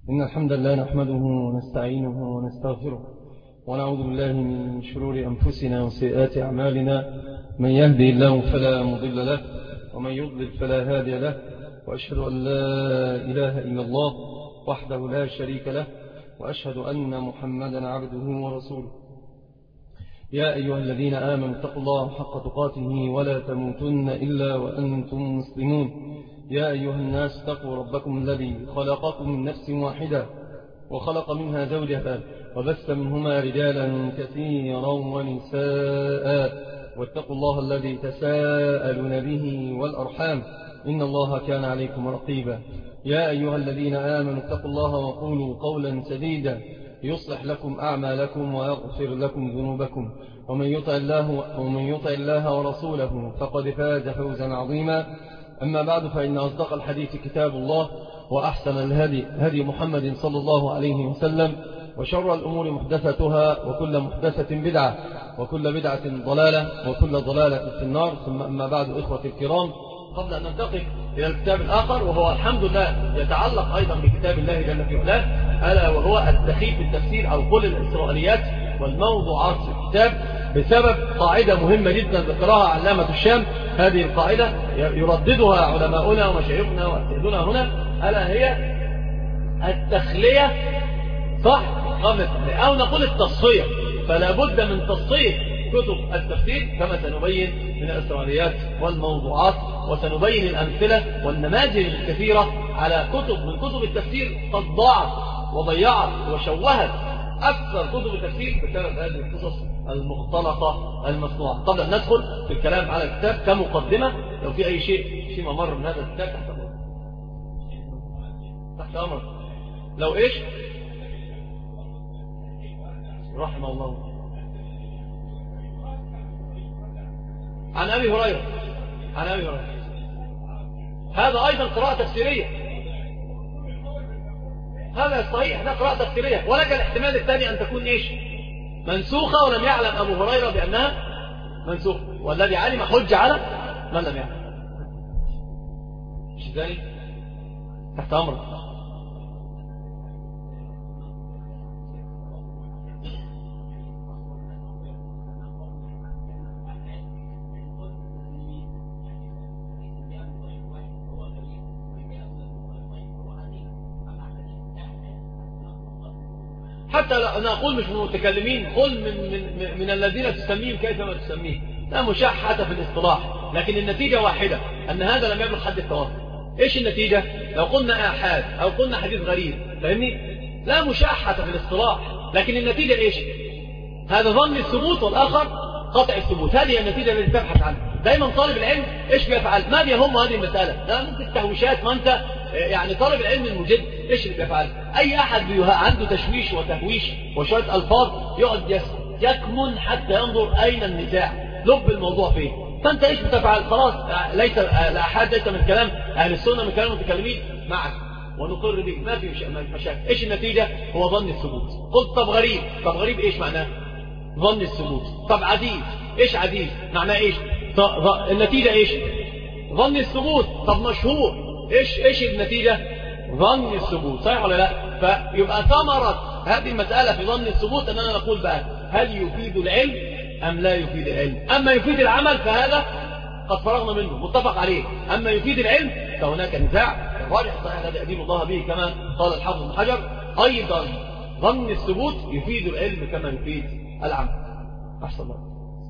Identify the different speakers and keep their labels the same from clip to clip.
Speaker 1: إن الحمد لله نحمده ونستعينه ونستغفره ونعوذ بالله من شرور أنفسنا وسيئات أعمالنا. من يهدي الله فلا مضل له ومن يضلل فلا هادي له، وأشهد أن لا إله إلا الله وحده لا شريك له، وأشهد أن محمدا عبده ورسوله. يا أيها الذين آمنوا اتقوا الله حق تقاته ولا تموتن إلا وأنتم مسلمون. يا أيها الناس اتقوا ربكم الذي خلقكم من نفس واحدة وخلق منها زوجها وبث منهما رجالا كثيرا ونساء، واتقوا الله الذي تساءلون به والأرحام إن الله كان عليكم رقيبا. يا أيها الذين آمنوا اتقوا الله وقولوا قولا سديدا يصلح لكم أعمالكم ويغفر لكم ذنوبكم، ومن يطع الله ورسوله فقد فاز فوزا عظيما. أما بعد، فإن أصدق الحديث كتاب الله، وأحسن الهدي هدي محمد صلى الله عليه وسلم، وشر الأمور محدثتها، وكل محدثة بدعة، وكل بدعة ضلالة، وكل ضلالة في النار. ثم أما بعد، إخوتي الكرام، قبل أن ننتقل إلى الكتاب الآخر وهو الحمد لله يتعلق أيضا بكتاب الله جل في علاه، ألا وهو الدخيل في التفسير أو كل الإسرائيليات والموضوعات في الكتاب، بسبب قاعدة مهمة جدا ذكرها علامة الشام. هذه القاعدة يرددها علماؤنا ومشايخنا وأسئلنا هنا، ألا هي التخلية، صح؟ قبل التخلية، أو نقول التصفية. فلا بد من تصفية كتب التفسير كما سنبين من الإسرائيليات والموضوعات، وسنبين الأمثلة والنماذج الكثيرة على كتب من كتب التفسير قد ضاعت وضيعت وشوهت أكثر كتب التفسير بسبب هذه القصص المختلطة المصنوعة. قبل أن ندخل في الكلام على الكتاب كمقدمة، لو في أي شيء فيما مر من هذا الكتاب تحت أمر، تحت أمر. لو إيش رحمه الله عن أبي هريرة، عن أبي هريرة، هذا أيضا قراءة تفسيرية، هذا صحيح، ده قراءة تفسيرية. ولك الاحتمال الثاني أن تكون إيش منسوخة، ولم يعلم أبو هريرة بأنها منسوخة، والذي علم حج على من لم يعلم. مش ذلك؟ تحت أمرك. حتى نقول مش من المتكلمين، قل من الذين تسميهم كيفما تسميه، لا مشاحة في الاصطلاح، لكن النتيجة واحدة، أن هذا لم يبلغ حد التواتر. إيش النتيجة؟ لو قلنا آحاد أو قلنا حديث غريب، فاهمني؟ لا مشاحة في الاصطلاح، لكن النتيجة إيش؟ هذا ظن الثبوت والآخر قطع الثبوت. هذه النتيجة التي تبحث عنها دايما طالب العلم. إيش بيفعل؟ ما بيهم هذه المسألة، ده ممكن تهويشات، ما أنت يعني طالب العلم المجد إيش اللي بيفعل؟ أي أحد عنده تشويش وتهويش وشوية ألفاظ يقعد يكمن حتى ينظر أين النزاع، لب الموضوع فيه. فأنت إيش بتفعل؟ خلاص، ليس الأحاد ليس من كلام أهل السنة، من كلام المتكلمين معك ونقر به، ما في مشاكل. إيش النتيجة؟ هو ظن الثبوت. قلت طب غريب، طب غريب إيش معناه؟ ظن الثبوت. طب عديد، إيش عديد معناه؟ إيش النتيجة؟ إيش ظن الثبوت. طب مشهور، إيش النتيجة؟ ظن الثبوت. صحيح ولا لا؟ فيبقى ثمرة هذه المسألة في ظن الثبوت أننا نقول بقى هل يفيد العلم أم لا يفيد العلم؟ أما يفيد العمل فهذا قد فرغنا منه، متفق عليه. أما يفيد العلم فهناك نزاع. الراجح صحيح الذي أدين الله به كما قال الحافظ ابن حجر، أيضا ظن الثبوت يفيد العلم كما يفيد العمل. أحسن الله.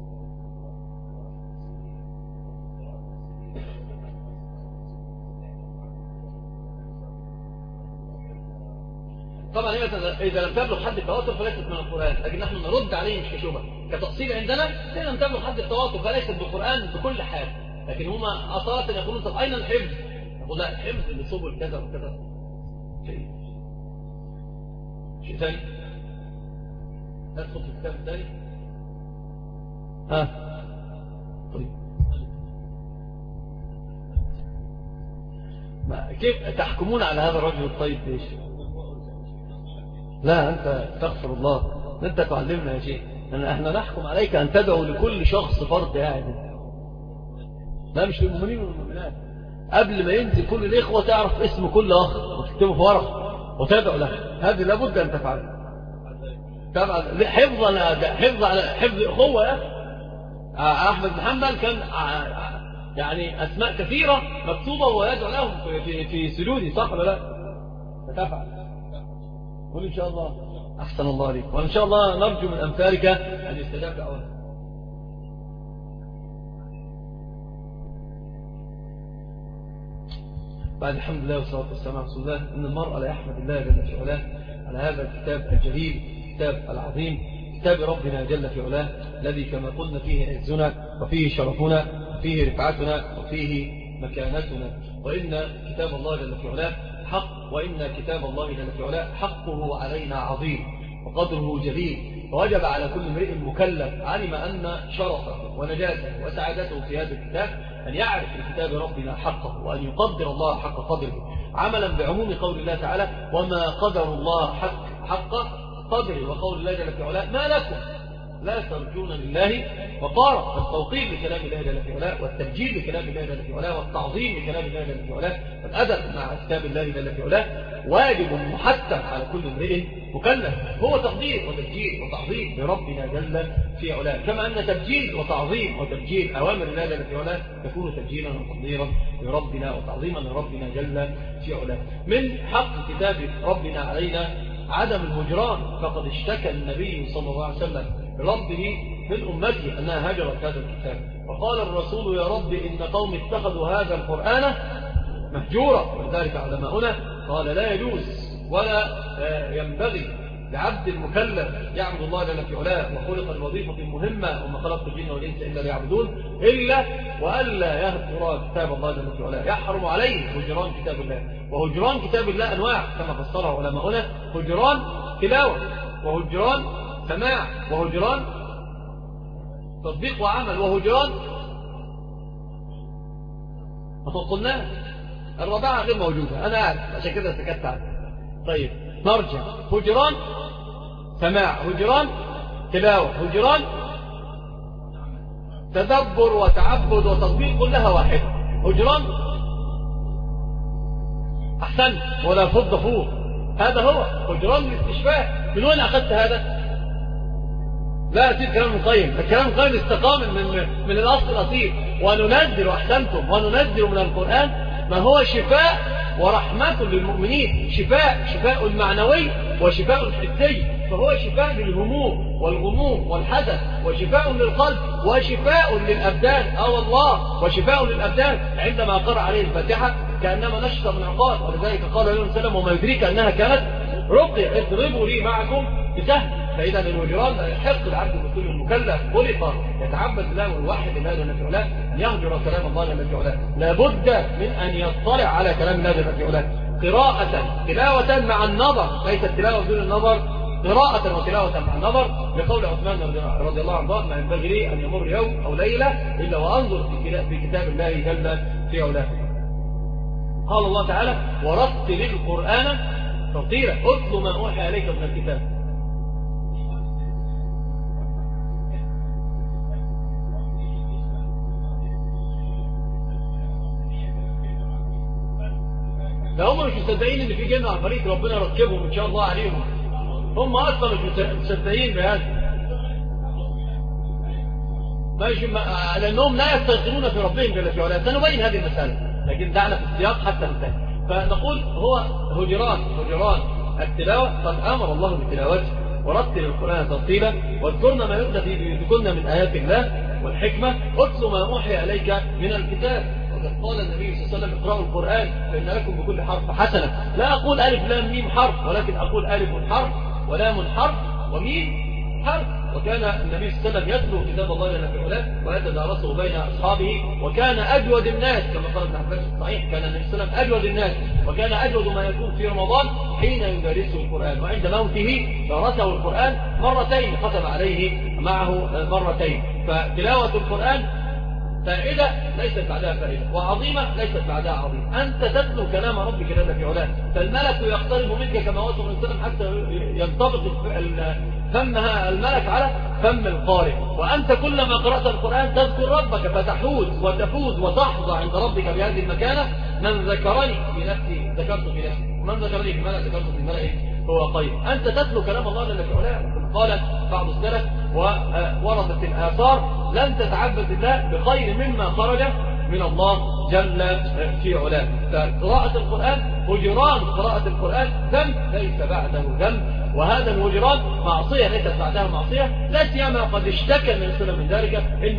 Speaker 1: طبعا إذا لم تبلغ حد التواتر فليست من القرآن، لكن نحن نرد عليه مش كشبهة. كتأصيل عندنا إذا لم تبلغ حد التواتر فليست بالقرآن بكل حال، لكن هما أصالة يقولون طب أين الحفظ؟ يقول لا، الحفظ لسبل كذا وكذا. شيء ثاني ندخل في الكتاب الثاني. طيب، كيف تحكمون على هذا الرجل الطيب؟ ليش؟ لا، أنت تغفر الله، أنت تعلمنا يا شيخ. احنا نحكم عليك أن تدعو لكل شخص فرد قاعد، لا مش للمؤمنين والمؤمنات. قبل ما ينزل كل الإخوة تعرف اسم كل أخ وتكتبه في ورقة،
Speaker 2: وتدعو له، هذه لابد أن تفعل. طبعا حفظ أخوة يا أحمد بن حنبل كان يعني أسماء كثيرة مكتوبة وهو يدعو لهم في سجودي، صح ولا لا؟ فتفعل. قل إن شاء الله. أحسن الله عليك، وإن شاء الله نرجو من أمثالك أن يستجاب دعوتك. بعد الحمد لله والصلاة والسلام على رسول الله، إن المرء لا يحمد الله جل في علاه على هذا الكتاب الجليل، الكتاب العظيم، كتاب ربنا جل في علاه، الذي كما قلنا فيه عزنا وفيه شرفنا وفيه رفعتنا وفيه مكانتنا. وإن كتاب الله جل في علاه حق، وإن كتاب الله جل في علاه حقه علينا عظيم وقدره جليل، فوجب على كل امرئ مكلف علم أن شرفه ونجاته وسعادته في هذا الكتاب أن يعرف لكتاب ربنا حقه، وأن يقدر الله حق قدره، عملا بعموم قول الله تعالى وما قدر الله حق قدره، وقول الله جل في علاه ما لكم لا ترجون لله وقارا. التوقير لكلام الله جل في علاه، والتبجيل لكلام الله جل في علاه، والتعظيم لكلام الله جل في علاه، والأدب مع كتاب الله جل في علاه واجب محتم على كل امرئ مكلف، هو تقدير وتبجيل وتعظيم لربنا جل في علاه، كما أن تبجيل وتعظيم وتبجيل أوامر الله جل في علاه يكون تبجيلا وتقديرا لربنا وتعظيما لربنا جل في علاه. من حق كتاب ربنا علينا عدم الهجران، فقد اشتكى النبي صلى الله عليه وسلم بربه من أمته أنها هجرت هذا الكتاب، وقال الرسول يا رب إن قوم اتخذوا هذا القرآن مهجورا. ولذلك علماؤنا قال لا يجوز ولا ينبغي لعبد المكلف يعبد الله جل في علاه وخلق الوظيفة مهمة وما خلقت الجن والإنس إلا ليعبدون إلا وألا يهجر كتاب الله جل في علاه، يحرم عليه هجران كتاب الله. وهجران كتاب الله أنواع كما فسرها علماؤنا، هجران تلاوة، وهجران سماع، وهجران تطبيق وعمل، وهجران قلنا الرابعة غير موجودة، أنا أعرف عشان كده سكت عنها. طيب نرجع، هجران سماع، هجران تلاوة، هجران تدبر وتعبد وتطبيق، كلها واحدة. هجران أحسن ولا فض فوق، هذا هو هجران الاستشفاء. من وين أخذت هذا؟ لا أتيت كلام القيم، الكلام القيم استقام من الأصل الأصيل. وننزل أحسنتم وننزل من القرآن ما هو شفاء ورحمة للمؤمنين، شفاء المعنوي وشفاء الحسي، فهو شفاء للهموم والغموم والحزن، وشفاء للقلب وشفاء للأبدان، والله وشفاء للأبدان. عندما قرأ عليه الفاتحة كأنما نشط من عقاد، ولذلك قال عليه السلام وما يدريك أنها كانت رقية، اضربوا لي معكم بسهل. فإذا الهجران لا يحق العبد المسلم المكلف خلق يتعبد الله والواحد الله جل في علاه أن يهجر كلام الله جل في علاه، لابد من أن يطلع على كلام الله جل في علاه قراءة تلاوة مع النظر، ليس التلاوة بدون النظر، قراءة وتلاوة مع النظر، لقول عثمان رضي الله عنه ما ينبغي لي أن يمر يوم أو ليلة إلا وأنظر في كتاب الله جل في علاه. قال الله تعالى ورتل القرآن ترتيلا، اتل ما أوحي عليك من الكتاب. لا هم مش مصدقين ان في جنة عفاريت ربنا يركبهم ان شاء الله عليهم، هم اصلا مش مصدقين بهذا، لانهم لا يستيقنون في ربهم جل في علاه. سنبين هذه المسألة لكن دعنا في السياق حتى ننتهي. فنقول هو هجران التلاوة، قد امر الله بتلاوته ورتل القرآن ترتيلا، واذكرنا ما يتلى في بيوتكن من آيات الله والحكمة، اتل ما أوحي عليك من الكتاب. وقد قال النبي صلى الله عليه وسلم اقرأوا القرآن فإن لكم بكل حرف حسنة. لا أقول ألف لام ميم حرف، ولكن أقول ألف حرف ولام حرف وميم حرف. وكان النبي صلى الله عليه وسلم يتلو كتاب الله جل في علاه ويتدارسه بين أصحابه، وكان أجود الناس كما قال ابن عباس الصحيح، كان النبي صلى الله عليه وسلم أجود الناس، وكان أجود ما يكون في رمضان حين يدارسه القرآن، وعند موته درسه القرآن مرتين، ختم عليه معه مرتين. فتلاوة القرآن فائدة ليست بعدها فائدة، وعظيمة ليست بعدها عظيمة. أنت تتلو كلام ربك جل في علاه، فالملك يقترب منك كما وصف الإنسان حتى ينطبق فمها الملك على فم القارئ. وأنت كلما قرأت القرآن تذكر ربك فتحوز وتفوز وتحظى عند ربك بهذه المكانة. من ذكرني في نفسي ذكرت في نفسي، من ذكرني في الملأ ذكرته في الملأ هو خير. أنت تتلو كلام الله جل في علاه. قال بعض السلف ووردت الآثار لن تتعبد الله بخير مما خرج من الله جل في علاه. فقراءة القرآن هجران قراءة القرآن ذنب ليس بعده ذنب، وهذا الهجران معصية ليست بعدها معصية، لا سيما قد اشتكى من ذلك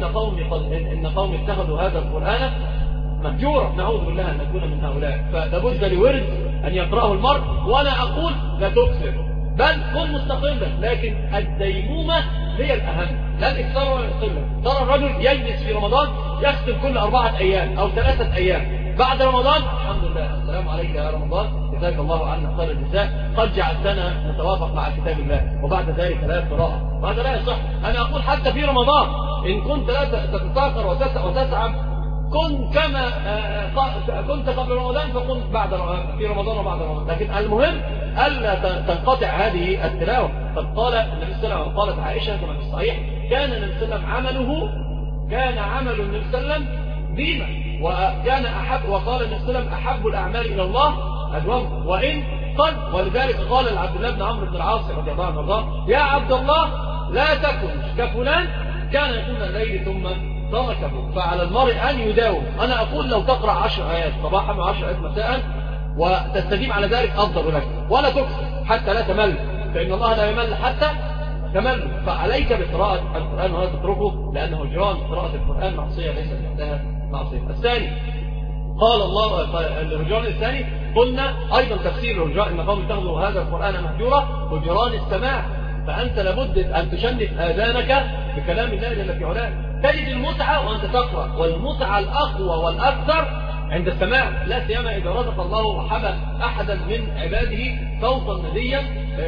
Speaker 2: إن قوم اتخذوا هذا القرآن مهجورا. نعوذ بالله أن نكون من هؤلاء. فلابد لورد أن يقرأه المرء، وأنا أقول لا تكثر بل كن مستقلا، لكن الديمومة هي الأهم، لا الإكثار ولا القلة. ترى الرجل يجلس في رمضان يختم كل 4 أيام أو 3 أيام، بعد رمضان الحمد لله السلام عليك يا رمضان جزاك الله عنا خير الجزاء قد جعلتنا نتوافق مع كتاب الله، وبعد ذلك لا قراءة، وهذا لا يصح. أنا أقول حتى في رمضان إن كنت لا تتفاخر وتتعب كن كما كنت قبل رمضان فكنت في رمضان وبعد رمضان، لكن المهم ألا تنقطع هذه التلاوة. قد قال النبي صلى الله عليه وسلم، قالت عائشة كما في الصحيح، كان النبي صلى الله عليه وسلم كان عمل النبي صلى الله عليه وسلم ديما، وكان وقال النبي صلى الله عليه وسلم أحب الأعمال إلى الله أدوم وإن قد. ولذلك قال لعبد الله بن عمرو بن العاص رضي الله عنه يا عبد الله لا تكن كفلان كان يكون الليل ثم تركه. فعلى المرء أن يداوم. أنا أقول لو تقرأ 10 آيات صباحا و10 آيات مساء وتستديم على ذلك أفضل لك، ولا تكثر حتى لا تمل، فإن الله لا يمل حتى تمل. فعليك بقراءة القرآن ولا تتركه، لأنه هجران قراءة القرآن معصية ليس بعدها معصية. الثاني قال الله الهجران الثاني قلنا أيضا تفسير الهجران إن قوم اتخذوا هذا القرآن مهجورا هجران السماع. فأنت لابد أن تشنف آذانك بكلام الله جل في علاه. تجد المتعة وأنت تقرأ، والمتعة الأقوى والأكثر عند السماع، لا سيما إذا رزق الله وحبى أحدا من عباده صوتا نديا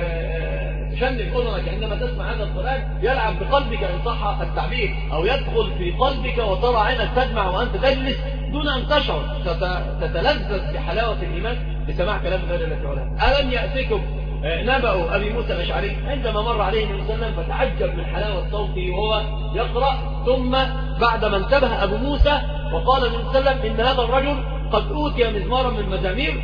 Speaker 2: تشنف أذنك عندما تسمع هذا القرآن، يلعب بقلبك إن صح التعبير، أو يدخل في قلبك وترى عينك تدمع وأنت تجلس دون أن تشعر، تتلذذ بحلاوة الإيمان بسماع كلام الله جل في علاه. ألم يأتكم نبأ أبي موسى الأشعري عندما مر عليه النبي صلى الله عليه وسلم فتعجب من حلاوة صوته وهو يقرأ، ثم بعدما انتبه أبو موسى وقال النبي صلى الله عليه وسلم إن هذا الرجل قد أوتي مزمارا من مزامير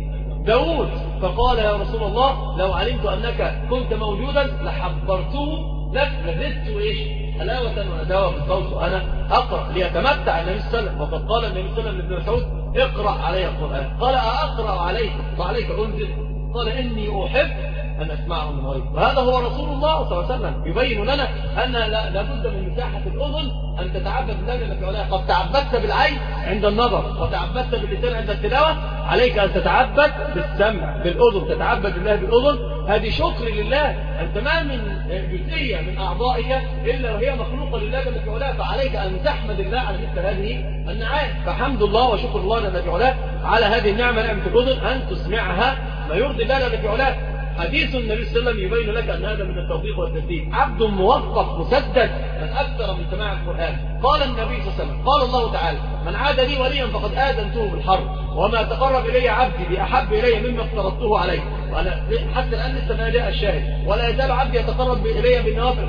Speaker 2: داود، فقال يا رسول الله لو علمت أنك كنت موجودا لحبرته لك، لزدت حلاوة وأداوة بالصوت وأنا أقرأ ليتمتع النبي صلى الله عليه وسلم. وقد قال النبي صلى الله عليه وسلم لابن مسعود اقرأ علي القرآن، قال أقرأ عليك وعليك أنزل، قال إني أحب أن أسمعه من غيري. وهذا هو رسول الله صلى الله عليه وسلم يبين لنا أن لابد من مساحة الأذن أن تتعبد بالله جل في علاه. قد تعبدت بالعين عند النظر وتعبدت باللسان عند التلاوة، عليك أن تتعبد بالسمع بالأذن، تتعبد بالله بالأذن. هذه شكر لله، أنت ما من جزئية من أعضائك إلا وهي مخلوقة لله جل في علاه، فعليك أن تحمد الله على مثل هذه النعم. فحمد الله وشكر الله جل في علاه على هذه النعمة، نعمة الأذن، أن تسمعها ما يرضي الله جل في علاه. حديث النبي صلى الله عليه وسلم يبين لك أن هذا من التوفيق والتسديد. عبد موفق مسدد من أكثر من سماع القرآن. قال النبي صلى الله عليه وسلم قال الله تعالى من عاد لي وليا فقد آذنته بالحرب، وما تقرب إلي عبدي بأحب إلي مما افترضته عليه. وأنا حتى الآن لسه ما جاء الشاهد، ولا يزال عبدي يتقرب إلي بالنوافل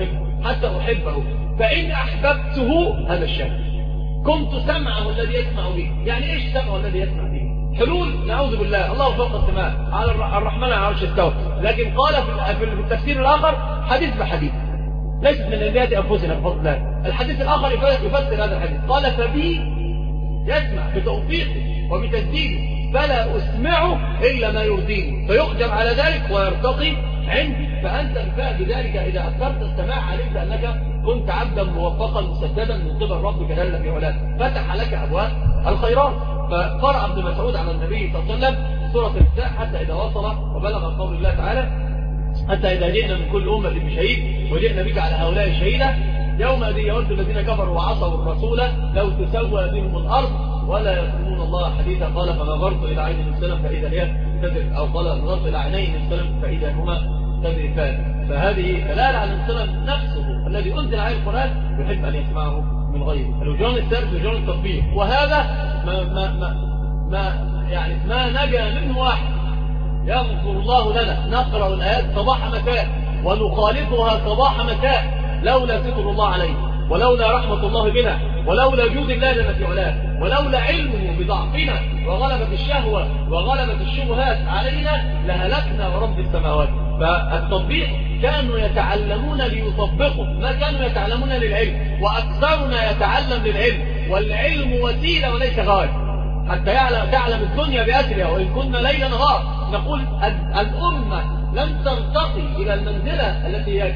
Speaker 2: حتى أحبه فإن أحببته، هذا الشاهد، كنت سمعه الذي يسمع به. يعني إيش سمعه الذي يسمع به؟ حلول نعوذ بالله، الله فوق السماء على الرحمن على عرش استوى. لكن قال في التفسير الآخر حديث بحديث، ليست من عنديات أنفسنا بفضل الله. الحديث الآخر يفسر هذا الحديث، قال فبي يسمع بتوفيقه وبتسديده فلا أسمعه إلا ما يرضيه، فيقدم على ذلك ويرتقي عندي. فأنت بذلك إذا أثرت السماع علمت أنك كنت عبدا موفقا مسددا من قبل ربك جل في علاه، فتح لك أبواب الخيرات. فقرأ ابن مسعود على النبي صلى الله عليه وسلم سورة النساء حتى إذا وصل وبلغ قول الله تعالى حتى إذا جئنا من كل أمة بشهيد وجئنا بك على هؤلاء شهيدا يومئذ يود الذين كفروا وعصوا الرسول لو تسوى بهم الأرض ولا يكتمون الله حديثا. قال فنظرت إلى عين السلم فإذا هي تذرف، أو قال نظرت إلى عينين السلم فإذا هما تذرفان. فهذه دلالة على السلم نفسه الذي أنزل عليه القرآن يحب أن يسمعه من غيره. الوجران الثالث وجران التطبيق، وهذا ما نجا منه واحد. يغفر الله لنا نقرأ الآيات صباح مساء ونخالفها صباح مساء لولا ستر الله عليه ولولا رحمة الله بنا ولولا جود الله جل في علاه، ولولا علمه بضعفنا وغلبة الشهوة وغلبة الشبهات علينا لهلكنا ورب السماوات. فالتطبيق كانوا يتعلمون ليطبقوا، ما كانوا يتعلمون للعلم، وأكثرنا يتعلم للعلم، والعلم وسيلة وليس غاية، حتى تعلم الدنيا بأسرها وإن كنا ليلا نهار. نقول الأمة لم ترتقي إلى المنزلة التي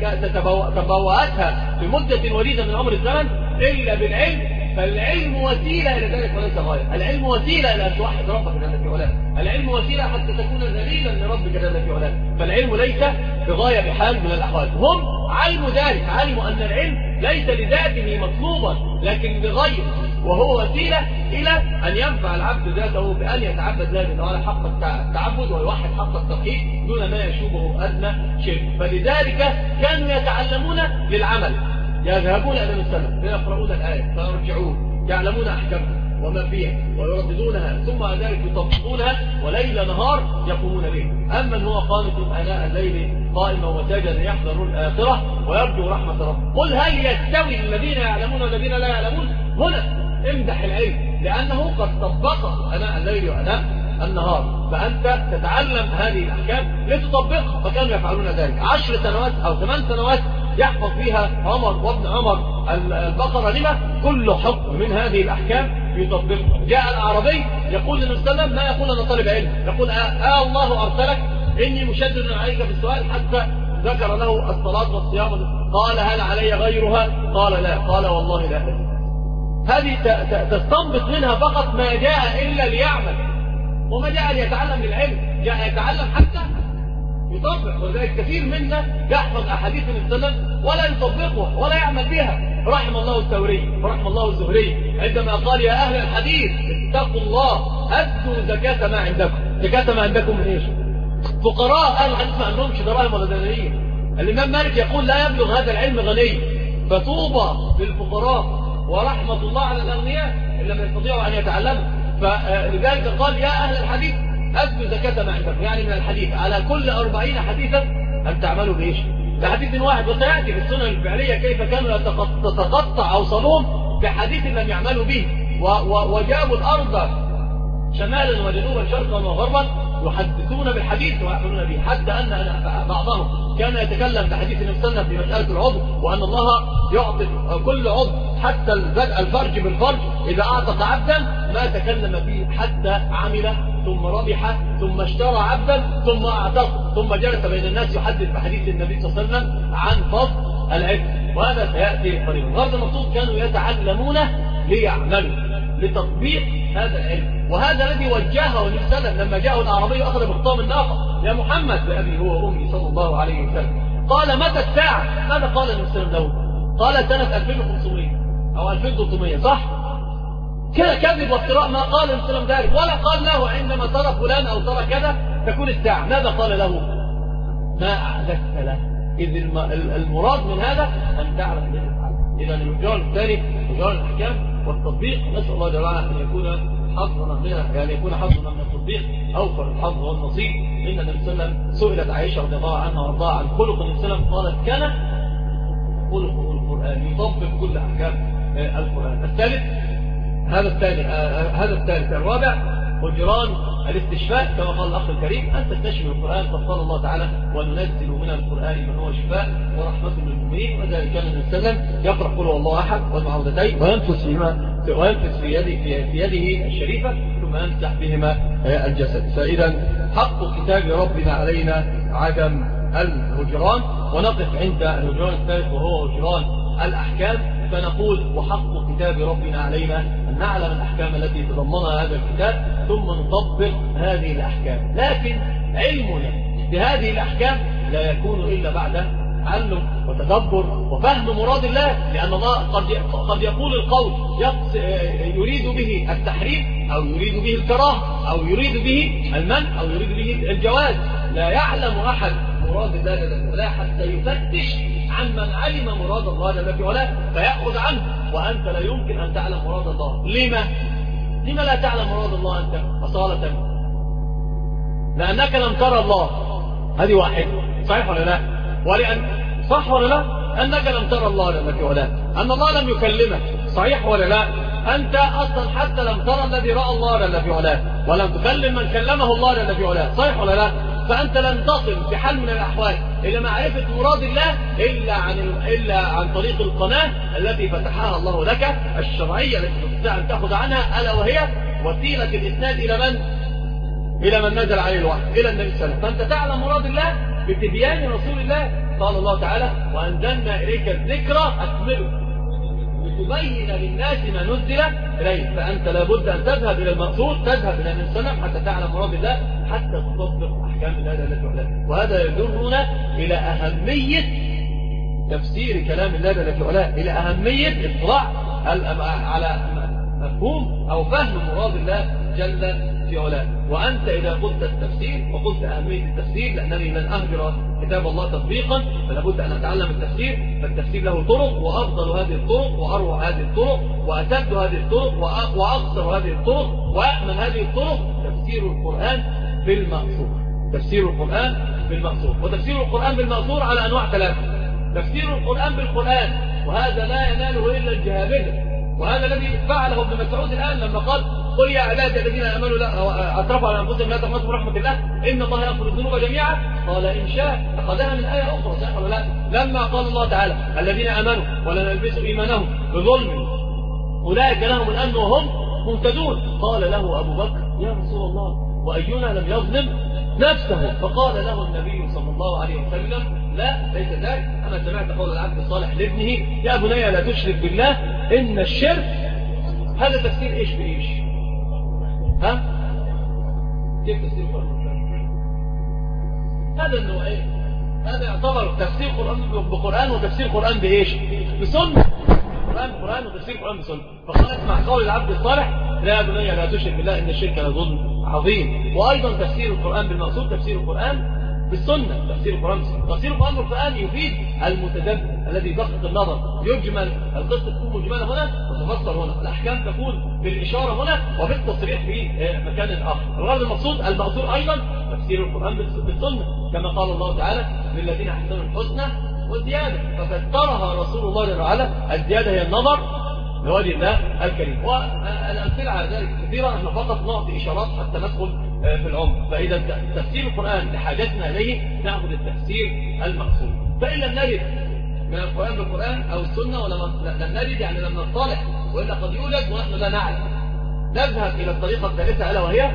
Speaker 2: تبوأتها في مدة وليدة من عمر الزمن إلا بالعلم. فالعلم وسيلة إلى ذلك وليس غاية. العلم وسيلة إلى أن توحد ربك جل في علاه، العلم وسيلة حتى تكون ذليلا لربك جل في علاه. فالعلم ليس بغاية بحال من الأحوال. هم علموا ذلك، علموا أن العلم ليس لذاته مطلوبا لكن لغيره، وهو وسيلة إلى أن ينفع العبد ذاته بأن يتعبد ذاته على حق التعبد ويوحد حق التوحيد دون ما يشوبه أدنى شيء. فلذلك كانوا يتعلمون للعمل، يذهبون إلى السلف فيقرؤون الآية فيرجعون يعلمون أحكامها وما فيها ويرددونها، ثم ذلك يطبقونها وليل نهار يقومون به. أما هو قانت آناء الليل قائما وساجدا يحذر الآخرة ويرجو رحمة ربه. قل هل يستوي الذين يعلمون والذين لا يعلمون؟ هنا امدح العلم لأنه قد طبقه آناء الليل وآناء النهار، فأنت تتعلم هذه الأحكام لتطبقها. فكانوا يفعلون ذلك 10 سنوات أو 8 سنوات يحفظ فيها عمر وابن عمر البقرة لما كل حكم من هذه الأحكام يطبقها. جاء الأعرابي يقول للنبي صلى الله عليه وسلم، ما يقول أنا طالب علم، يقول الله أرسلك إني مشدد عليك في السؤال، حتى ذكر له الصلاة والصيام. قال هل علي غيرها؟ قال لا. قال والله لا أدري. هذه تستنبط منها فقط ما جاء إلا ليعمل، وما جاء ليتعلم للعلم، جاء يتعلم حتى يطبق. وذلك كثير منا يحفظ أحاديث النبي صلى الله عليه وسلم ولا يطبقها ولا يعمل بها. رحم الله الثوري ورحم الله الزهري عندما قال يا أهل الحديث اتقوا الله أدوا زكاة ما عندكم. زكاة ما عندكم من إيش؟ فقراء أهل الحديث ما عندهمش دراهم ولا دنانير. الإمام مالك يقول لا يبلغ هذا العلم غني، فطوبى للفقراء ورحمة الله على الأغنياء إن لم يستطيعوا أن يتعلموا. فلذلك قال يا أهل الحديث أدوا زكاة ما عندكم، يعني من الحديث على كل 40 حديثا أن تعملوا بإيش؟ بحديث واحد. وسيأتي في السنن الفعلية كيف كانوا تتقطع أوصالهم بحديث لم يعملوا به، وجابوا الأرض شمالا وجنوبا شرقا وغربا يحدثون بالحديث ويعملون به، حتى أن بعضهم كان يتكلم بحديث النبي صلى الله عليه وسلم بمسألة العضو، وأن الله يعطي كل عضو حتى الفرج بالفرج إذا أعطى عبدا ما تكلم فيه حتى عمل ثم ربح ثم اشترى عبدا ثم اعتق ثم جلس بين الناس يحدث بحديث النبي صلى الله عليه وسلم عن فضل العلم. وهذا سيأتي قريبا. غرض المقصود كانوا يتعلمونه ليعملوا لتطبيق هذا العلم. وهذا الذي وجهه النبي صلى الله عليه وسلم لما جاءه الأعرابي أخذ بخطام الناقة يا محمد بأبي هو وأمي صلى الله عليه وسلم. قال متى الساعة؟ ماذا قال النبي صلى الله عليه وسلم له؟ قال سنة 2500 أو 2300 صح؟ كذب وافتراء. ما قال النبي صلى الله عليه وسلم ذلك، ولا قال له عندما ترى فلان أو ترى كذا تكون الساعة. ماذا قال له؟ ما أعددت له. إذ المراد من هذا أن تعلم به العلم. إذا المجال الثاني مجال الأحكام والتطبيق. نسأل الله جل وعلا أن يكون حظنا منها، يعني يكون حظنا من التطبيق أوفر الحظ والنصيب. إن النبي صلى الله عليه وسلم سئلت عائشة رضي الله عنها وارضاها عن خلق النبي صلى الله عليه وسلم، قالت كان خلقه القرآن، يطبق كل أحكام القرآن. الثالث هذا الثالث. الرابع هجران الاستشفاء، كما قال الأخ الكريم أن تستشفي القرآن. فقال الله تعالى وننزل من القرآن ما هو شفاء ورحمة للمؤمنين. وذلك كان النبي صلى الله عليه وسلم يقرأ قل هو الله أحد والمعوذتين وينفس في يده الشريفة ثم يمسح بهما الجسد. فإذا حق كتاب ربنا علينا عدم الهجران. ونقف عند الهجران الثالث وهو هجران الأحكام. فنقول وحق كتاب ربنا علينا أن نعلم الأحكام التي تضمنها هذا الكتاب ثم نطبق هذه الأحكام. لكن علمنا بهذه الأحكام لا يكون إلا بعد تعلم وتدبر وفهم مراد الله. لأن الله قد يقول القول يريد به التحريم أو يريد به الكراهة أو يريد به المنع أو يريد به الجواز. لا يعلم أحد مراد الله جل وعلا حتى يفتش عن من علم مراد الله جل وعلا فيأخذ عنه. وأنت لا يمكن أن تعلم مراد الله. لما لا تعلم مراد الله أنت أصالة؟ لأنك لم ترى الله، هذه واحدة، صحيح ولا لا؟ ولأن صح ولا لا؟ أنك لم ترى الله جل في علاه، أن الله لم يكلمك، صحيح ولا لا؟ أنت أصلا حتى لم ترى الذي رأى الله جل في علاه، ولم تكلم من كلمه الله جل في علاه، صحيح ولا لا؟ فأنت لن تصل بحال من الأحوال إلى معرفة مراد الله إلا عن طريق القناة التي فتحها الله لك الشرعية، التي تستطيع أن تأخذ عنها، ألا وهي وسيلة الإسناد إلى من نزل عليه الوحي، إلى النبي صلى الله عليه وسلم. فأنت تعلم مراد الله بتبيان رسول الله. قال الله تعالى: وأنزلنا إليك الذكر أكمله لتبين للناس ما نزل إليه. فأنت لابد أن تذهب إلى المقصود، تذهب إلى النبي صلى الله عليه وسلم حتى تعلم مراد الله، حتى تطبق أحكام الله جل وعلا. وهذا يدلنا إلى أهمية تفسير كلام الله جل وعلا، إلى أهمية اطلاع على مفهوم أو فهم مراد الله جل في علاه. وأنت إذا قلت التفسير وقلت أهمية التفسير، لأنني لن أهجر كتاب الله تطبيقا، فلابد أن أتعلم التفسير. فالتفسير له طرق، وأفضل هذه الطرق وأروع هذه الطرق وأسد هذه الطرق وأقصر هذه الطرق وأأمن هذه الطرق تفسير القرآن بالمأثور. تفسير القرآن بالمأثور. وتفسير القرآن بالمأثور على أنواع ثلاثة: تفسير القرآن بالقرآن، وهذا لا يناله إلا الجهابذة، وهذا الذي فعله ابن مسعود الآن لما قال: قل يا عبادي الذين آمنوا لا أسرفوا على أنفسهم لا تقنطوا من رحمة الله إن الله يغفر الذنوب جميعا. قال: إن شاء أخذها من آية أخرى، صح ولا لا؟ لما قال الله تعالى: الذين آمنوا ولا يلبسوا إيمانهم بظلم أولئك لهم الأمن وهم مهتدون. قال له أبو بكر: يا رسول الله، وأينا لم يظلم نفسه؟ فقال له النبي صلى الله عليه وسلم: لا، ليس ذلك. أنا سمعت قول العبد الصالح لابنه: يا بني لا تشرك بالله إن الشرك. هذا تفسير إيش بإيش؟ ها؟ كيف تفسير القرآن؟ هذا النوعين. هذا يعتبر تفسير قرآن بقرآن، وتفسير قرآن بإيش؟ بسنة. قرآن وتفسير قرآن بسنة. فقال: اسمع قول العبد الصالح: لا يا بني لا تشرك بالله إن الشرك لظلم عظيم. وأيضا تفسير القرآن بالمقصود تفسير القرآن بالسنة. تفسير القرآن بالسنة. تفسير القرآن بالقرآن يفيد المتدبر الذي يدقق النظر، يجمل القصة تكون مجملة هنا وتفسر هنا، الأحكام تكون بالإشارة هنا وبالتصريح في مكان آخر. الغرض المقصود المأثور أيضا تفسير القرآن بالسنة، كما قال الله تعالى: للذين أحسنوا الحسنى وزيادة. ففسرها رسول الله جل وعلا. الزيادة هي النظر لوجه الله الكريم. والأمثلة على ذلك كثيرة، نحن فقط نعطي إشارات حتى ندخل في العمق. فإذا تفسير القرآن لحاجتنا إليه نأخذ التفسير المقصود. فإن لم نجد من القرآن بالقرآن أو السنة، ولم نجد يعني لم نصطلح، وإلا قد يوجد ونحن لا نعلم، نذهب إلى الطريقة الثالثة، ألا وهي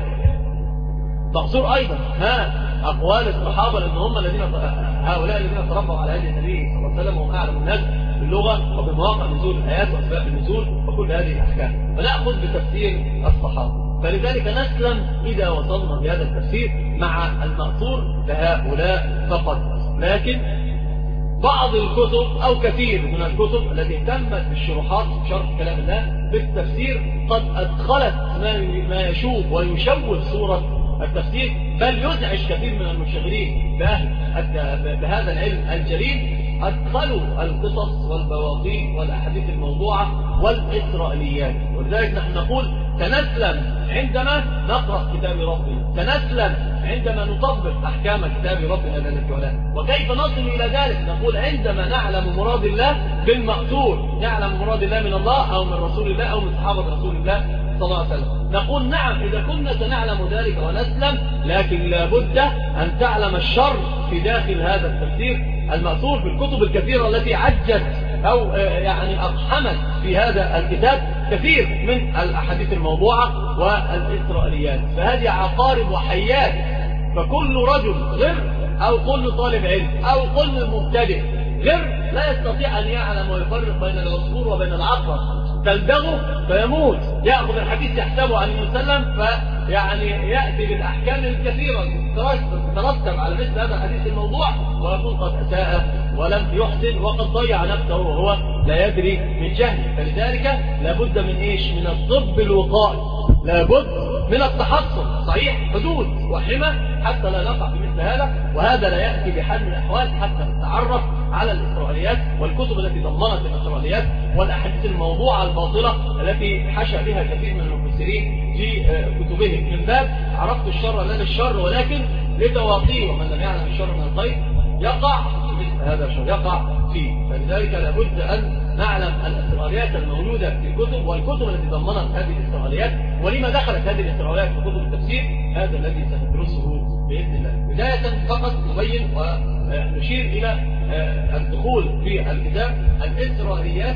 Speaker 2: مقصور أيضا أقوال الصحابة، لأن هم هؤلاء الذين تربوا على هذه النبي صلى الله عليه وسلم، وهم أعلم الناس باللغة وبمواقع نزول الآيات وأسباب النزول وكل هذه الأحكام. فنأخذ بتفسير الصحابة. فلذلك نسلم إذا وصلنا بهذا التفسير مع المأثور لهؤلاء فقط. لكن بعض الكتب أو كثير من الكتب التي اهتمت بالشروحات شرح كلام الله بالتفسير قد أدخلت ما يشوب ويشوه صورة التفسير، بل يزعج كثير من المنشغلين بهذا العلم الجليل. أدخلوا القصص والبواطين والأحاديث الموضوعة والإسرائيليات. ولذلك نحن نقول: تنسلم عندما نقرأ كتاب ربنا، تنسلم عندما نطبق أحكام كتاب ربنا جل وعلا. وكيف نصل إلى ذلك؟ نقول: عندما نعلم مراد الله بالمأثور، نعلم مراد الله من الله أو من رسول الله أو من صحابة رسول الله صلى الله عليه وسلم. نقول: نعم، إذا كنا سنعلم ذلك ونسلم، لكن لابد أن تعلم الشر في داخل هذا التفسير المأثور بالكتب الكثيرة التي عجت أو يعني أقحمت في هذا الكتاب كثير من الأحاديث الموضوعة والإسرائيليات. فهذه عقارب وحيات. فكل رجل غير، أو كل طالب علم، أو كل مبتدئ غير، لا يستطيع أن يعلم ويفرق بين العصفور وبين العقرب. تلدغه فيموت، يأخذ الحديث يحسبه عن النبي صلى الله عليه وسلم، فيعني يأتي بالأحكام الكثيرة تترتب على مثل هذا الحديث الموضوع، ويكون قد أساء ولم يحسن وقد ضيع نفسه وهو لا يدري من جهله. فلذلك لابد من إيش؟ من الطب الوقائي، لابد من التحصن، صحيح، حدود وحمى حتى لا نقع في مثل هذا. وهذا لا يأتي بحال من الأحوال حتى نتعرف على الإسرائيليات والكتب التي ضمنت الإسرائيليات والأحاديث الموضوعة الباطلة التي حشى بها كثير من المفسرين في كتبهم، من باب عرفت الشر لا للشر ولكن لتواقيه، ومن لم يعلم الشر من الخير يقع في مثل هذا الشر يقع فيه. فلذلك لابد أن نعلم الإسرائيليات الموجودة في الكتب والكتب التي ضمنت هذه الإسرائيليات، ولما دخلت هذه الإسرائيليات في كتب التفسير. هذا الذي سندرسه بإذن الله. بداية فقط نبين ونشير إلى الدخول في الكتاب الإسرائيليات.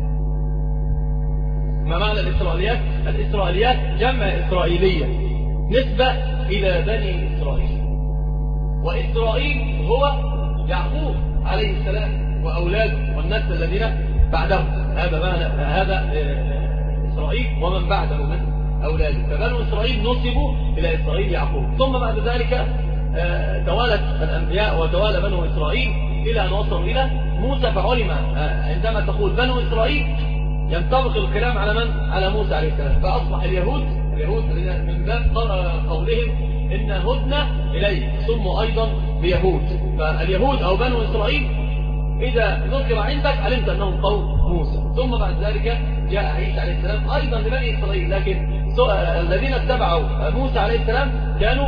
Speaker 2: ما معنى الإسرائيليات؟ الإسرائيليات جمع إسرائيلية نسبة إلى بني إسرائيل، وإسرائيل هو يعقوب عليه السلام وأولاده والنسل الذين بعده. هذا معنى هذا إسرائيل ومن بعده من أولاده. فبنو إسرائيل نسبوا إلى إسرائيل يعقوب، ثم بعد ذلك توالت الأنبياء وتوالى بنو إسرائيل إلى أن وصلوا إلى موسى. فعلم عندما تقول بنو إسرائيل ينطبق الكلام على من؟ على موسى عليه السلام. فأصبح اليهود من باب قولهم إن هدنا إليه سموا أيضا بيهود. فاليهود أو بنو إسرائيل إذا ذكر عندك علمت أنهم قوم موسى. ثم بعد ذلك جاء عيسى عليه السلام أيضا لبني إسرائيل، لكن الذين اتبعوا موسى عليه السلام كانوا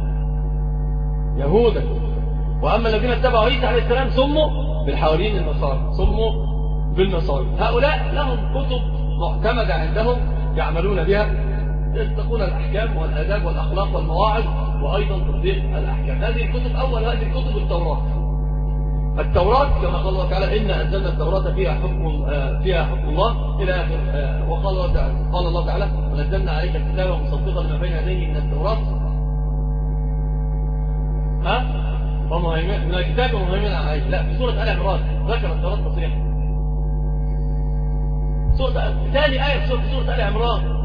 Speaker 2: يهودا، وأما الذين اتبعوا عيسى عليه السلام سموا بالحواريين النصارى، سموا بالنصارى. هؤلاء لهم كتب معتمدة عندهم يعملون بها، يستقون الأحكام والآداب والأخلاق والمواعظ وأيضا تطبيق الأحكام. هذه الكتب أول هذه الكتب التوراة كما قال الله تعالى إن أنزلنا التوراة فيها حكم الله إلى آخر. قال الله تعالى ونزلنا عليك الكتاب مصدقا لما بين يديه من التوراة ومهيمن من الكتاب ومهيمن عليه. لا، في سورة آل عمران ذكر التوراة تصريحا. ثاني آية في سورة آل عمران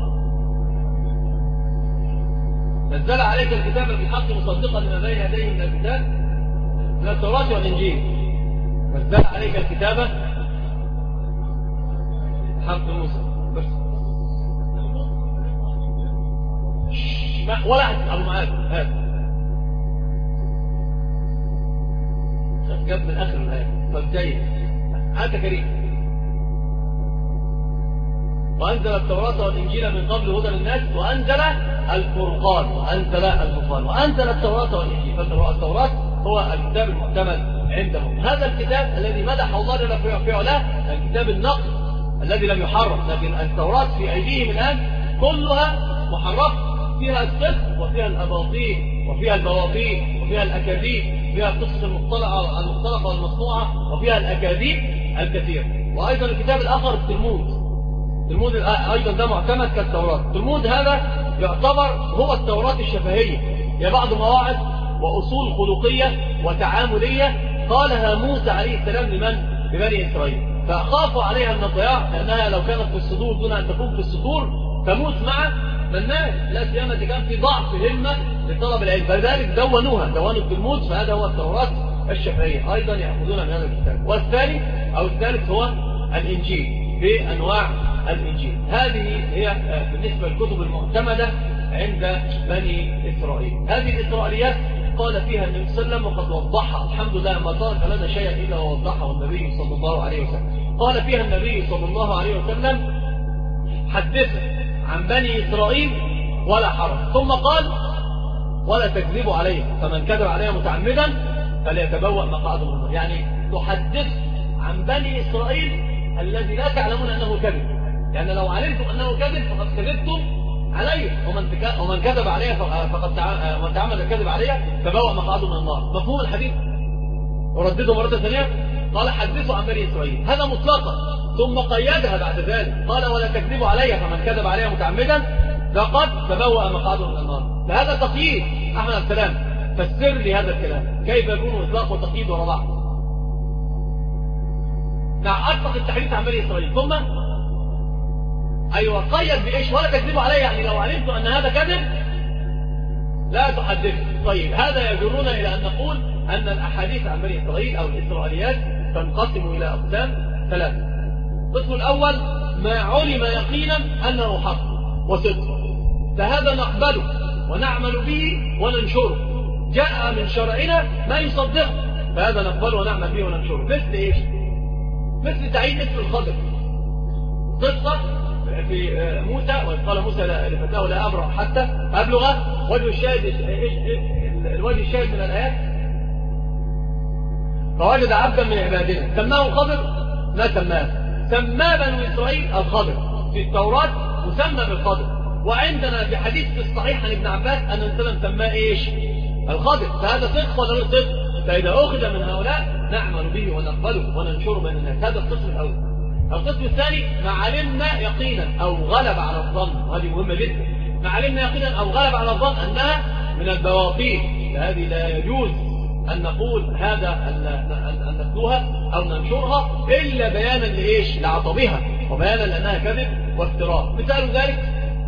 Speaker 2: نزل عليك الكتاب بالحق مصدقا لما بين يديه من الكتاب من التوراة والإنجيل. نزل عليك الكتاب حق موسى بس ولا أبو معاذ هذا جاب من آخر الآية. طب جيد، أنت كريم. وأنزل التوراة والإنجيل من قبل هدى للناس وأنزل الفرقان وأنزل التوراة والإنجيل. فالتوراة هو الكتاب المعتمد عندهم. هذا الكتاب الذي مدح الله جل في علاه الكتاب النقي الذي لم يحرف، لكن التوراة في أيديهم الآن كلها محرفة، فيها الصدق وفيها الأباطيل وفيها البواطيل وفيها الأكاذيب، فيها القصص المختلقة والمصنوعة وفيها الأكاذيب الكثير. وأيضا الكتاب الآخر التلمود أيضا ده معتمد كالتوراة. التلمود هذا يعتبر هو التوراة الشفهية، هي بعض مواعظ وأصول خلقية وتعاملية قالها موسى عليه السلام لبني إسرائيل، فخافوا عليها من الضياع لأنها لو كانت في الصدور دون أن تكون في الصدور تموت مع الناس، لا سيما كان في ضعف همة لطلب العلم، فلذلك دونوا التلمود. فهذا هو التوراة الشفهية، أيضا يأخذون من هذا الكتاب. والثالث هو الإنجيل بأنواع الإنجيل. هذه هي بالنسبة للكتب المعتمدة عند بني إسرائيل. هذه الإسرائيليات قال فيها النبي صلى الله عليه وسلم وقد وضحها، الحمد لله ما ترك لنا شيئا إلا ووضحه النبي صلى الله عليه وسلم. قال فيها النبي صلى الله عليه وسلم حدث عن بني إسرائيل ولا حرج، ثم قال ولا تكذبوا عليه، فمن كذب عليه متعمدا فليتبوأ مقعده من النار. يعني تحدث عن بني إسرائيل الذي لا تعلمون أنه كذب، يعني لو علمتم أنه كذب فقد كذبتم عليه، ومن كذب عليه فقد من تعمد الكذب عليه تبوأ مقعده من النار. مفهوم الحديث؟ أردده مرة ثانية. قال حدثوا عن بني إسرائيل، هذا مطلقا، ثم قيدها بعد ذلك قال ولا تكذبوا علي، فمن كذب عليه متعمدا فقد تبوأ مقعده من النار. فهذا تقييد. أحمد السلام فسر لي هذا الكلام، كيف يكون إطلاق وتقييد ورا بعض؟ أطلق التحديث عن بني إسرائيل ثم أيوة قيد بإيش؟ ولا تكذبوا عليه، يعني لو علمت أن هذا كذب لا تحدث. طيب هذا يجرنا إلى أن نقول أن الأحاديث عن بني إسرائيل أو الإسرائيليات تنقسم إلى أقسام ثلاثة. القسم الأول ما علم يقينا أنه حق وصدق، فهذا نقبله ونعمل به وننشره، جاء من شرعنا ما يصدقه فهذا نقبله ونعمل به وننشره. مثل إيش؟ مثل تعيين اسم الخضر، قصة في موسى وإذ قال موسى لفتاه لا أبرأ حتى أبلغ وجه الشاهد. الوجه الشاهد من الآيات فوجد عبدا من عبادنا سماه الخضر، ما سماه بنو إسرائيل الخضر في التوراة، مسمى بالخضر. وعندنا في حديث في الصحيح عن ابن عباس أن النبي سماه إيش؟ الخضر. فهذا صدق ولا صدق؟ فإذا أخذ من هؤلاء نعمل به ونقبله وننشره بين الناس. هذا القسم الأول. القسم الثاني ما علمنا يقينا أو غلب على الظن، وهذه مهمة جدا، ما علمنا يقينا أو غلب على الظن أنها من البواطيل، فهذه لا يجوز أن نقول هذا أن نتلوها أو ننشرها إلا بيانا لإيش؟ لعطبها، وبيانا لأنها كذب وافتراء. مثال ذلك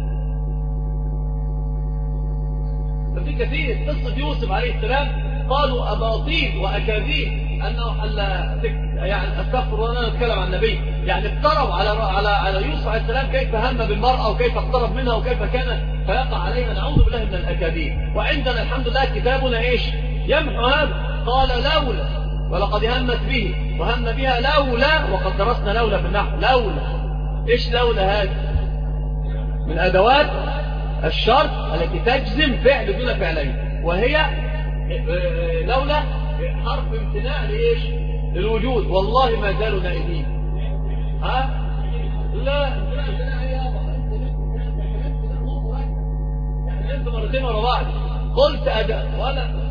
Speaker 2: ففي كثير قصة يوسف عليه السلام قالوا أباطيل وأكاذيب أنه يعني استغفر الله نتكلم عن النبي، يعني افتروا على يوسف عليه السلام كيف هم بالمرأة وكيف اقترب منها وكيف كان فيقع عليها، نعوذ بالله من الأكاذيب. وعندنا الحمد لله كتابنا إيش؟ يمحو هذا. قال لولا ولقد همت به وهم بها لولا، وقد درسنا لولا في النحو. لولا إيش لولا؟ هذا من أدوات الشرط التي تجزم فعل دون فعلين، وهي لولا حرف امتناع لإيش؟ للوجود. والله ما زالوا نائمين. لا انت مرتين ورا بعض قلت أداء ولا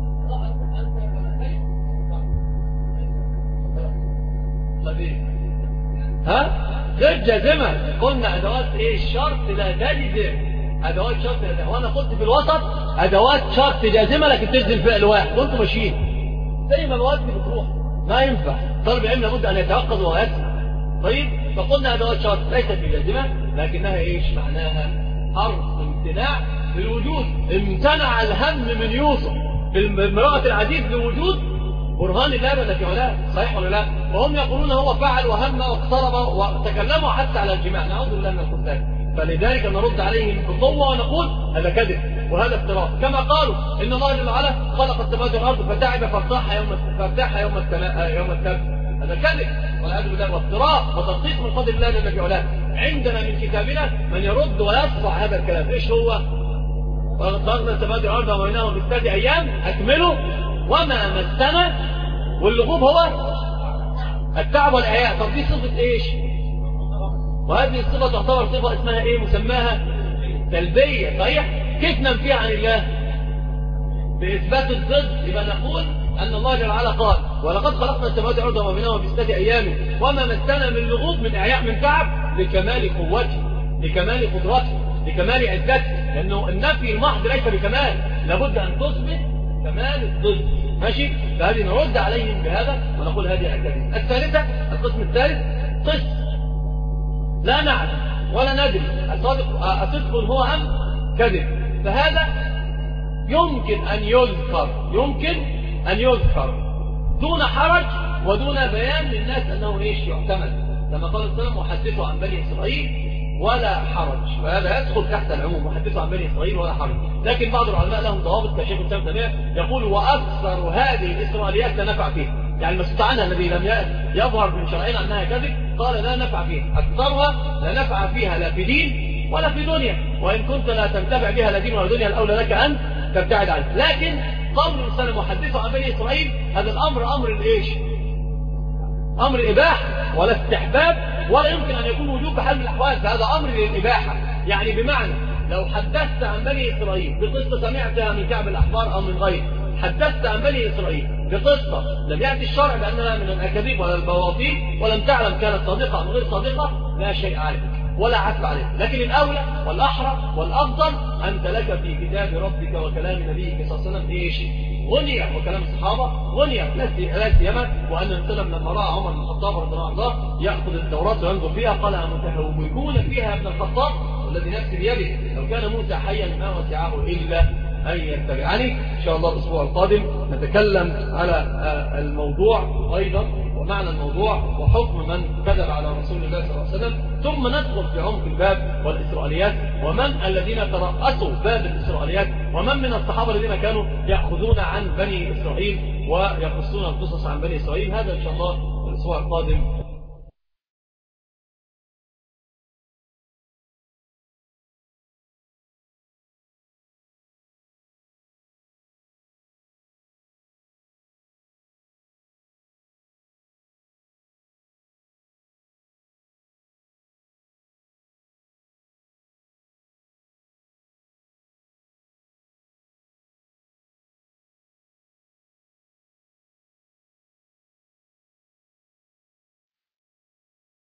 Speaker 2: غير جازمة. قلنا أدوات إيه؟ الشرط لا تجزم. أدوات شرط لا تجزم. وأنا قلت في الوسط أدوات شرط جازمة لكن تجزم فعل واحد، وأنتم ماشيين زي ما المواد بتروح، ما ينفع. طالب العلم لابد أن يتوقظ ويسمع. طيب، فقلنا أدوات شرط ليست بجازمة لكنها إيش معناها؟ حرف امتناع للوجود. امتنع الهم من يوسف بالمرأة العزيز لوجود برهان الله بل في علاه، صحيح ولا لا؟ وهم يقولون هو فعل وهم واقترب وتكلموا حتى على الجماع، نعوذ بالله من الخذلان. فلذلك نرد عليهم بقوة ونقول هذا كذب وهذا افتراء، كما قالوا إن الله جل وعلا خلق السماوات والأرض فتعب فارتاح يوم السبت. هذا كذب والعياذ بالله وافتراء وتنقيص من قدر الله جل في علاه. عندنا من كتابنا من يرد ويصفع هذا الكلام. ايش هو؟ خلقنا السماوات والأرض وبينهما في 6 أيام أكملوا وما مسنا. واللغوب هو التعب والإعياء. طب دي صفة ايش؟ وهذه الصفة تعتبر صفة اسمها ايه؟ مسماها سلبية، صحيح؟ كيف ننفيها عن الله؟ بإثبات الضد. يبقى نقول أن الله جل وعلا قال ولقد خلقنا السماوات والأرض وما بينهما في 6 أيام وما مسنا من لغوب، من إعياء، من تعب، لكمال قوته، لكمال قدرته، لكمال عزته. لأنه النفي المحض ليس بكمال، لابد أن تثبت كمال الضد. ماشي؟ فهذه نرد عليهم بهذا ونقول هذه أكاذيب. الثالثة، القسم الثالث، قسم لا نعلم ولا ندري أصدق هو أم كذب. فهذا يمكن أن يذكر دون حرج ودون بيان للناس أنه إيش يعتمد، كما قال السلام وحدثوا عن بني إسرائيل ولا حرج. وهذا يدخل تحت العموم، وحدثوا عن بني إسرائيل ولا حرج. لكن بعض العلماء لهم ضوابط كشيخ الإسلام تيمية يقول وأكثر هذه الإسرائيليات لا نفع فيها، يعني المسكوت عنها الذي لم يظهر من شرعنا أنها كذب قال لا نفع فيها. أكثرها لا نفع فيها لا في دين ولا في دنيا، وإن كنت لا تنتبع بها لا دين ولا دنيا الأولى لك أن تبتعد عنها. لكن قول الرسول محدثوا عن بني إسرائيل هذا الأمر أمر الإيش؟ أمر إباحة ولا استحباب، ولا يمكن أن يكون وجوب بحال من الأحوال. فهذا أمر للإباحة، يعني بمعنى لو حدثت عن بني إسرائيل بقصة سمعتها من كعب الأحبار أو من غيره، حدثت عن بني إسرائيل بقصة لم يأتي الشرع بأنها من الأكاذيب ولا البواطيل ولم تعلم كانت صادقة أو غير صادقة، لا شيء عليك ولا عتب عليك. لكن الأولى والأحرى والأفضل أنت لك في كتاب ربك وكلام نبيك صلى الله عليه وسلم إيش؟ غنية، وكلام الصحابة غنية لا سيما. وأن السلام لما رأى عمر بن الخطاب رضي الله عنه يأخذ التوراة وينظر فيها قال أمتهوكون فيها يا ابن الخطاب والذي نفسي بيده لو كان موسى حيا ما وسعه إلا أن يتبعني. إن شاء الله الأسبوع القادم نتكلم على الموضوع أيضا ومعنى الموضوع وحكم من كذب على رسول الله صلى الله عليه وسلم، ثم ندخل في عمق الباب والإسرائيليات ومن الذين ترأسوا باب الإسرائيليات ومن من الصحابة الذين كانوا يأخذون عن بني إسرائيل ويقصون القصص عن بني إسرائيل. هذا إن شاء الله الأسبوع القادم.